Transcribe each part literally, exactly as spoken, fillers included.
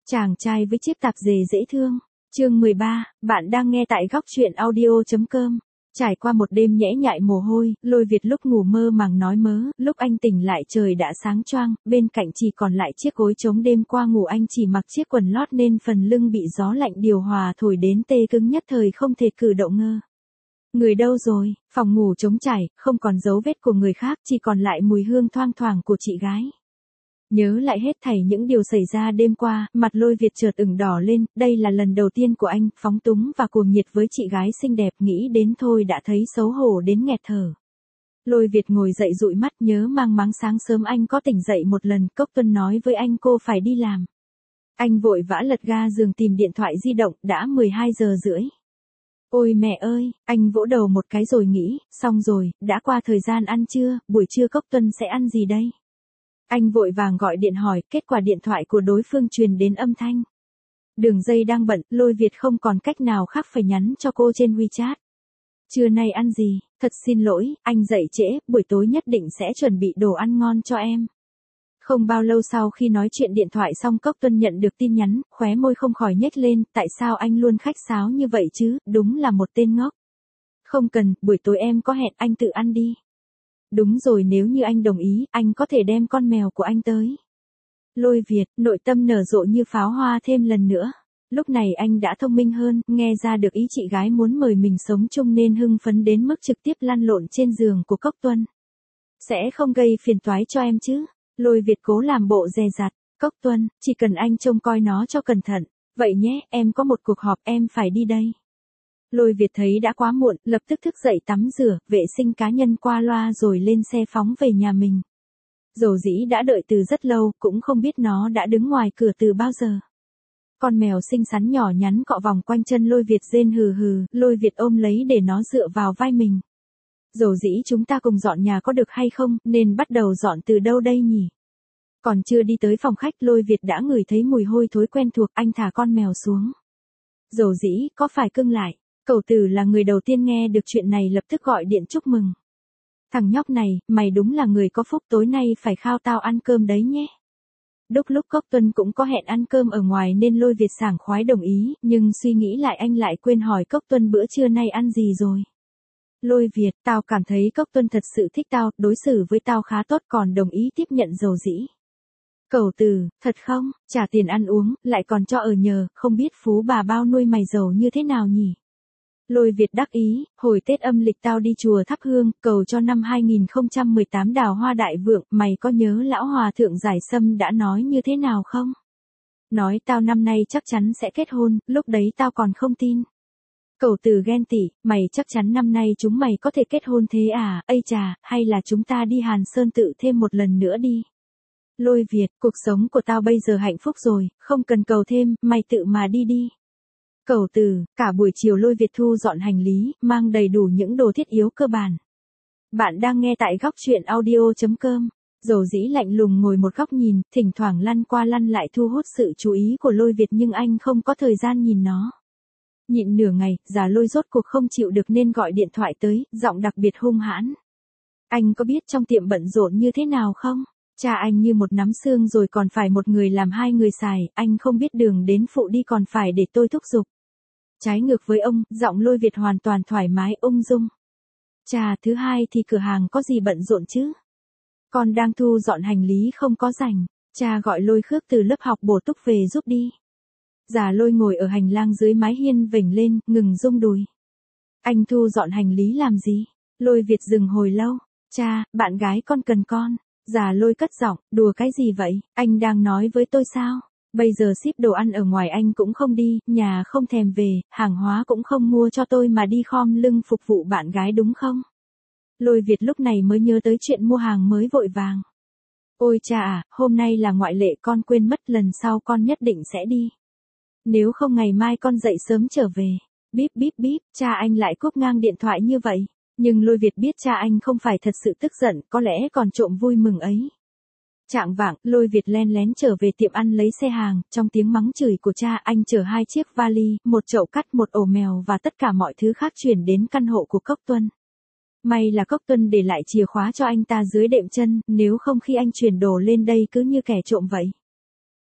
Chàng trai với chiếc tạp dề dễ thương. Chương mười ba, bạn đang nghe tại góc truyện audio.com. Trải qua một đêm nhễ nhại mồ hôi, Lôi Việt lúc ngủ mơ màng nói mớ, lúc anh tỉnh lại trời đã sáng choang, bên cạnh chỉ còn lại chiếc gối trống đêm qua ngủ anh chỉ mặc chiếc quần lót nên phần lưng bị gió lạnh điều hòa thổi đến tê cứng nhất thời không thể cử động ngơ. Người đâu rồi, phòng ngủ trống trải, không còn dấu vết của người khác, chỉ còn lại mùi hương thoang thoảng của chị gái. Nhớ lại hết thảy những điều xảy ra đêm qua, mặt Lôi Việt chợt ửng đỏ lên, đây là lần đầu tiên của anh, phóng túng và cuồng nhiệt với chị gái xinh đẹp, nghĩ đến thôi đã thấy xấu hổ đến nghẹt thở. Lôi Việt ngồi dậy dụi mắt nhớ mang máng sáng sớm anh có tỉnh dậy một lần, Cốc Tuân nói với anh cô phải đi làm. Anh vội vã lật ga giường tìm điện thoại di động, đã mười hai giờ rưỡi. Ôi mẹ ơi, anh vỗ đầu một cái rồi nghĩ, xong rồi, đã qua thời gian ăn trưa, buổi trưa Cốc Tuân sẽ ăn gì đây? Anh vội vàng gọi điện hỏi, kết quả điện thoại của đối phương truyền đến âm thanh. Đường dây đang bận, Lôi Việt không còn cách nào khác phải nhắn cho cô trên WeChat. Trưa nay ăn gì? Thật xin lỗi, anh dậy trễ, buổi tối nhất định sẽ chuẩn bị đồ ăn ngon cho em. Không bao lâu sau khi nói chuyện điện thoại xong Cốc Tuân nhận được tin nhắn, khóe môi không khỏi nhếch lên, tại sao anh luôn khách sáo như vậy chứ, đúng là một tên ngốc. Không cần, buổi tối em có hẹn, anh tự ăn đi. Đúng rồi, nếu như anh đồng ý, anh có thể đem con mèo của anh tới. Lôi Việt, nội tâm nở rộ như pháo hoa thêm lần nữa. Lúc này anh đã thông minh hơn, nghe ra được ý chị gái muốn mời mình sống chung nên hưng phấn đến mức trực tiếp lăn lộn trên giường của Cốc Tuân. Sẽ không gây phiền toái cho em chứ? Lôi Việt cố làm bộ dè dặt. Cốc Tuân, chỉ cần anh trông coi nó cho cẩn thận. Vậy nhé, em có một cuộc họp, em phải đi đây. Lôi Việt thấy đã quá muộn, lập tức thức dậy tắm rửa, vệ sinh cá nhân qua loa rồi lên xe phóng về nhà mình. Dầu dĩ đã đợi từ rất lâu, cũng không biết nó đã đứng ngoài cửa từ bao giờ. Con mèo xinh xắn nhỏ nhắn cọ vòng quanh chân Lôi Việt rên hừ hừ, Lôi Việt ôm lấy để nó dựa vào vai mình. Dầu dĩ chúng ta cùng dọn nhà có được hay không, nên bắt đầu dọn từ đâu đây nhỉ? Còn chưa đi tới phòng khách Lôi Việt đã ngửi thấy mùi hôi thối quen thuộc, anh thả con mèo xuống. Dầu dĩ, có phải cưng lại? Cậu Tử là người đầu tiên nghe được chuyện này lập tức gọi điện chúc mừng. Thằng nhóc này, mày đúng là người có phúc, tối nay phải khao tao ăn cơm đấy nhé. Đúc lúc Cốc Tuân cũng có hẹn ăn cơm ở ngoài nên Lôi Việt sảng khoái đồng ý, nhưng suy nghĩ lại anh lại quên hỏi Cốc Tuân bữa trưa nay ăn gì rồi. Lôi Việt, tao cảm thấy Cốc Tuân thật sự thích tao, đối xử với tao khá tốt còn đồng ý tiếp nhận dầu dĩ. Cậu Tử, thật không, trả tiền ăn uống, lại còn cho ở nhờ, không biết phú bà bao nuôi mày giàu như thế nào nhỉ? Lôi Việt đắc ý, hồi Tết âm lịch tao đi chùa thắp hương, cầu cho năm hai không một tám đào hoa đại vượng, mày có nhớ lão hòa thượng Giải Sâm đã nói như thế nào không? Nói tao năm nay chắc chắn sẽ kết hôn, lúc đấy tao còn không tin. Cậu Tử ghen tị, mày chắc chắn năm nay chúng mày có thể kết hôn thế à, ây chà, hay là chúng ta đi Hàn Sơn tự thêm một lần nữa đi. Lôi Việt, cuộc sống của tao bây giờ hạnh phúc rồi, không cần cầu thêm, mày tự mà đi đi. Cậu Tử, cả buổi chiều Lôi Việt thu dọn hành lý, mang đầy đủ những đồ thiết yếu cơ bản. Bạn đang nghe tại góc truyện audio.com. Dầu dĩ lạnh lùng ngồi một góc nhìn, thỉnh thoảng lăn qua lăn lại thu hút sự chú ý của Lôi Việt nhưng anh không có thời gian nhìn nó. Nhịn nửa ngày, già Lôi rốt cuộc không chịu được nên gọi điện thoại tới, giọng đặc biệt hung hãn. Anh có biết trong tiệm bận rộn như thế nào không? Cha anh như một nắm xương rồi còn phải một người làm hai người xài, anh không biết đường đến phụ đi còn phải để tôi thúc giục. Trái ngược với ông, giọng Lôi Việt hoàn toàn thoải mái ung dung. Chà, thứ hai thì cửa hàng có gì bận rộn chứ? Con đang thu dọn hành lý không có rảnh. Cha gọi Lôi Khước từ lớp học bổ túc về giúp đi. Già Lôi ngồi ở hành lang dưới mái hiên vểnh lên, ngừng rung đùi. Anh thu dọn hành lý làm gì? Lôi Việt dừng hồi lâu. Cha, bạn gái con cần con. Già Lôi cất giọng, đùa cái gì vậy, anh đang nói với tôi sao? Bây giờ ship đồ ăn ở ngoài anh cũng không đi, nhà không thèm về, hàng hóa cũng không mua cho tôi mà đi khom lưng phục vụ bạn gái đúng không? Lôi Việt lúc này mới nhớ tới chuyện mua hàng mới vội vàng. Ôi cha à, hôm nay là ngoại lệ con quên mất, lần sau con nhất định sẽ đi. Nếu không ngày mai con dậy sớm trở về. Bíp bíp bíp, cha anh lại cúp ngang điện thoại như vậy. Nhưng Lôi Việt biết cha anh không phải thật sự tức giận, có lẽ còn trộm vui mừng ấy. Chạng vạng, Lôi Việt len lén trở về tiệm ăn lấy xe hàng, trong tiếng mắng chửi của cha anh chở hai chiếc vali, một chậu cắt, một ổ mèo và tất cả mọi thứ khác chuyển đến căn hộ của Cốc Tuân. May là Cốc Tuân để lại chìa khóa cho anh ta dưới đệm chân, nếu không khi anh chuyển đồ lên đây cứ như kẻ trộm vậy.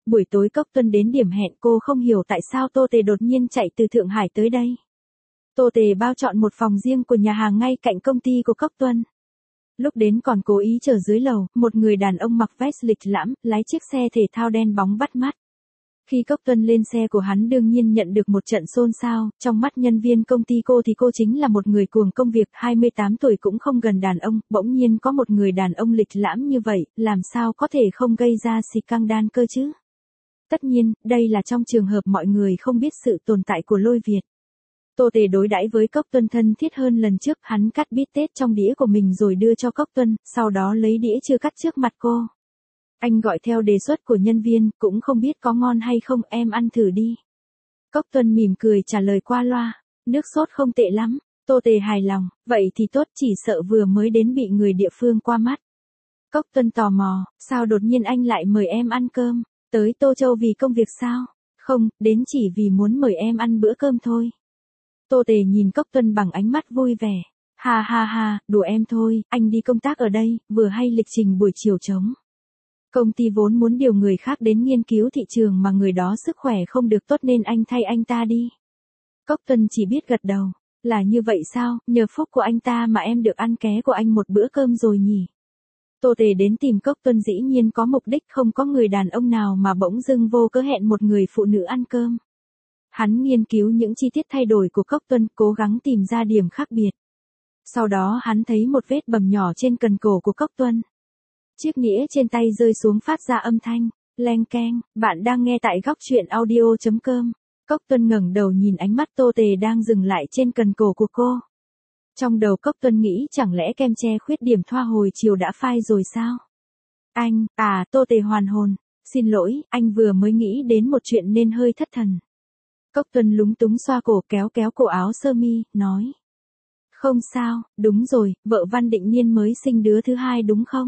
Buổi tối Cốc Tuân đến điểm hẹn, cô không hiểu tại sao Tô Tề đột nhiên chạy từ Thượng Hải tới đây. Tô Tề bao chọn một phòng riêng của nhà hàng ngay cạnh công ty của Cốc Tuân. Lúc đến còn cố ý chờ dưới lầu, một người đàn ông mặc vest lịch lãm, lái chiếc xe thể thao đen bóng bắt mắt. Khi Cốc Tuân lên xe của hắn đương nhiên nhận được một trận xôn xao, trong mắt nhân viên công ty cô thì cô chính là một người cuồng công việc, hai mươi tám tuổi cũng không gần đàn ông, bỗng nhiên có một người đàn ông lịch lãm như vậy, làm sao có thể không gây ra scandal cơ chứ? Tất nhiên, đây là trong trường hợp mọi người không biết sự tồn tại của Lôi Việt. Tô Tề đối đãi với Cốc Tuân thân thiết hơn lần trước, hắn cắt bít tết trong đĩa của mình rồi đưa cho Cốc Tuân, sau đó lấy đĩa chưa cắt trước mặt cô. Anh gọi theo đề xuất của nhân viên, cũng không biết có ngon hay không, em ăn thử đi. Cốc Tuân mỉm cười trả lời qua loa, nước sốt không tệ lắm. Tô Tề hài lòng, vậy thì tốt, chỉ sợ vừa mới đến bị người địa phương qua mắt. Cốc Tuân tò mò, sao đột nhiên anh lại mời em ăn cơm, tới Tô Châu vì công việc sao? Không, đến chỉ vì muốn mời em ăn bữa cơm thôi. Tô Tề nhìn Cốc Tuân bằng ánh mắt vui vẻ. Ha ha ha, đùa em thôi, anh đi công tác ở đây, vừa hay lịch trình buổi chiều trống. Công ty vốn muốn điều người khác đến nghiên cứu thị trường mà người đó sức khỏe không được tốt nên anh thay anh ta đi. Cốc Tuân chỉ biết gật đầu. Là như vậy sao, nhờ phúc của anh ta mà em được ăn ké của anh một bữa cơm rồi nhỉ. Tô Tề đến tìm Cốc Tuân dĩ nhiên có mục đích, không có người đàn ông nào mà bỗng dưng vô cớ hẹn một người phụ nữ ăn cơm. Hắn nghiên cứu những chi tiết thay đổi của Cốc Tuân, cố gắng tìm ra điểm khác biệt. Sau đó hắn thấy một vết bầm nhỏ trên cần cổ của Cốc Tuân. Chiếc nĩa trên tay rơi xuống phát ra âm thanh, leng keng. Bạn đang nghe tại góc truyện audio chấm com. Cốc Tuân ngẩng đầu nhìn ánh mắt Tô Tề đang dừng lại trên cần cổ của cô. Trong đầu Cốc Tuân nghĩ chẳng lẽ kem che khuyết điểm thoa hồi chiều đã phai rồi sao? Anh, à, Tô Tề hoàn hồn. Xin lỗi, anh vừa mới nghĩ đến một chuyện nên hơi thất thần. Cốc Tuân lúng túng xoa cổ, kéo kéo cổ áo sơ mi, nói. Không sao, đúng rồi, vợ Văn Định Niên mới sinh đứa thứ hai đúng không?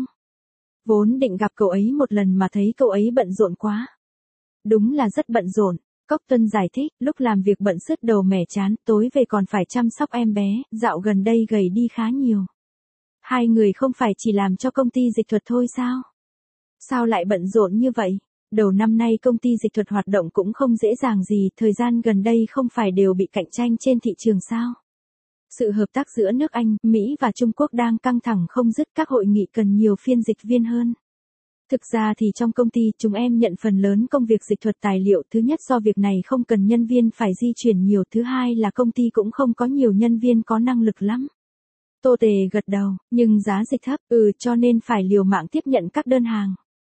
Vốn định gặp cậu ấy một lần mà thấy cậu ấy bận rộn quá. Đúng là rất bận rộn. Cốc Tuân giải thích, lúc làm việc bận sứt đầu mẻ chán, tối về còn phải chăm sóc em bé, dạo gần đây gầy đi khá nhiều. Hai người không phải chỉ làm cho công ty dịch thuật thôi sao? Sao lại bận rộn như vậy? Đầu năm nay công ty dịch thuật hoạt động cũng không dễ dàng gì, thời gian gần đây không phải đều bị cạnh tranh trên thị trường sao? Sự hợp tác giữa nước Anh, Mỹ và Trung Quốc đang căng thẳng không dứt, các hội nghị cần nhiều phiên dịch viên hơn. Thực ra thì trong công ty chúng em nhận phần lớn công việc dịch thuật tài liệu, thứ nhất do việc này không cần nhân viên phải di chuyển nhiều, thứ hai là công ty cũng không có nhiều nhân viên có năng lực lắm. Tô Tề gật đầu, nhưng giá dịch thấp, ừ cho nên phải liều mạng tiếp nhận các đơn hàng.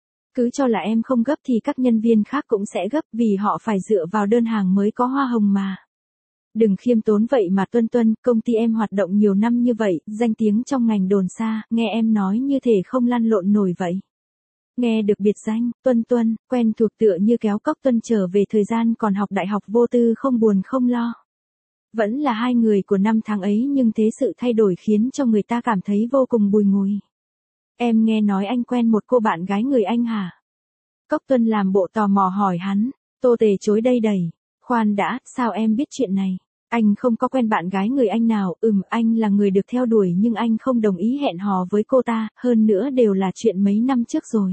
Cứ cho là em không gấp thì các nhân viên khác cũng sẽ gấp vì họ phải dựa vào đơn hàng mới có hoa hồng mà. Đừng khiêm tốn vậy mà Tuân Tuân, công ty em hoạt động nhiều năm như vậy, danh tiếng trong ngành đồn xa, nghe em nói như thể không lăn lộn nổi vậy. Nghe được biệt danh, Tuân Tuân, quen thuộc tựa như kéo Cốc Tuân trở về thời gian còn học đại học vô tư không buồn không lo. Vẫn là hai người của năm tháng ấy nhưng thế sự thay đổi khiến cho người ta cảm thấy vô cùng bùi ngùi. Em nghe nói anh quen một cô bạn gái người Anh hả? Cốc Tuân làm bộ tò mò hỏi hắn. Tô Tề chối đây đầy. Khoan đã, sao em biết chuyện này? Anh không có quen bạn gái người Anh nào, ừm anh là người được theo đuổi nhưng anh không đồng ý hẹn hò với cô ta, hơn nữa đều là chuyện mấy năm trước rồi.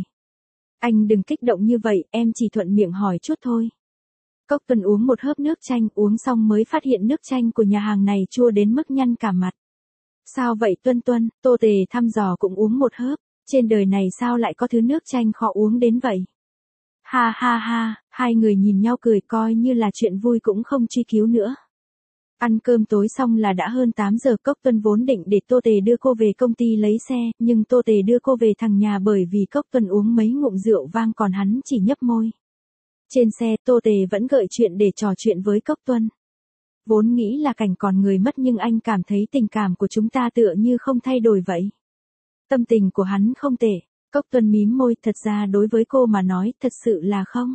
Anh đừng kích động như vậy, em chỉ thuận miệng hỏi chút thôi. Cốc Tuân uống một hớp nước chanh, uống xong mới phát hiện nước chanh của nhà hàng này chua đến mức nhăn cả mặt. Sao vậy Tuân Tuân? Tô Tề thăm dò cũng uống một hớp, trên đời này sao lại có thứ nước chanh khó uống đến vậy? Ha ha ha, hai người nhìn nhau cười coi như là chuyện vui cũng không truy cứu nữa. Ăn cơm tối xong là đã hơn tám giờ, Cốc Tuân vốn định để Tô Tề đưa cô về công ty lấy xe, nhưng Tô Tề đưa cô về thẳng nhà bởi vì Cốc Tuân uống mấy ngụm rượu vang còn hắn chỉ nhấp môi. Trên xe Tô Tề vẫn gợi chuyện để trò chuyện với Cốc Tuân. Vốn nghĩ là cảnh còn người mất nhưng anh cảm thấy tình cảm của chúng ta tựa như không thay đổi vậy. Tâm tình của hắn không tệ. Cốc Tuân mím môi, thật ra đối với cô mà nói thật sự là không.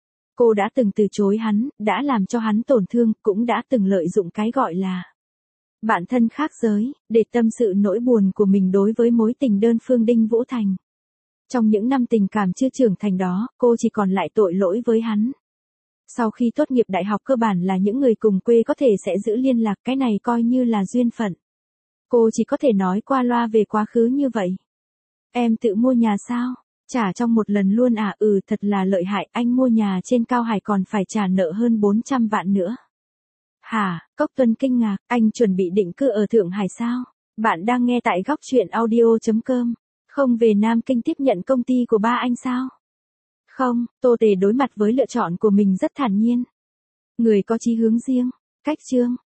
Cô đã từng từ chối hắn, đã làm cho hắn tổn thương, cũng đã từng lợi dụng cái gọi là bạn thân khác giới, để tâm sự nỗi buồn của mình đối với mối tình đơn phương Đinh Vũ Thành. Trong những năm tình cảm chưa trưởng thành đó, cô chỉ còn lại tội lỗi với hắn. Sau khi tốt nghiệp đại học cơ bản là những người cùng quê có thể sẽ giữ liên lạc, cái này coi như là duyên phận. Cô chỉ có thể nói qua loa về quá khứ như vậy. Em tự mua nhà sao? Trả trong một lần luôn à? Ừ, thật là lợi hại, anh mua nhà trên Cao Hải còn phải trả nợ hơn bốn trăm vạn nữa. Hả? Cốc Tuân kinh ngạc, anh chuẩn bị định cư ở Thượng Hải sao? Bạn đang nghe tại góc truyện audio.com. Không về Nam Kinh tiếp nhận công ty của ba anh sao? Không, Tô Tề đối mặt với lựa chọn của mình rất thản nhiên. Người có chí hướng riêng. Cách chương.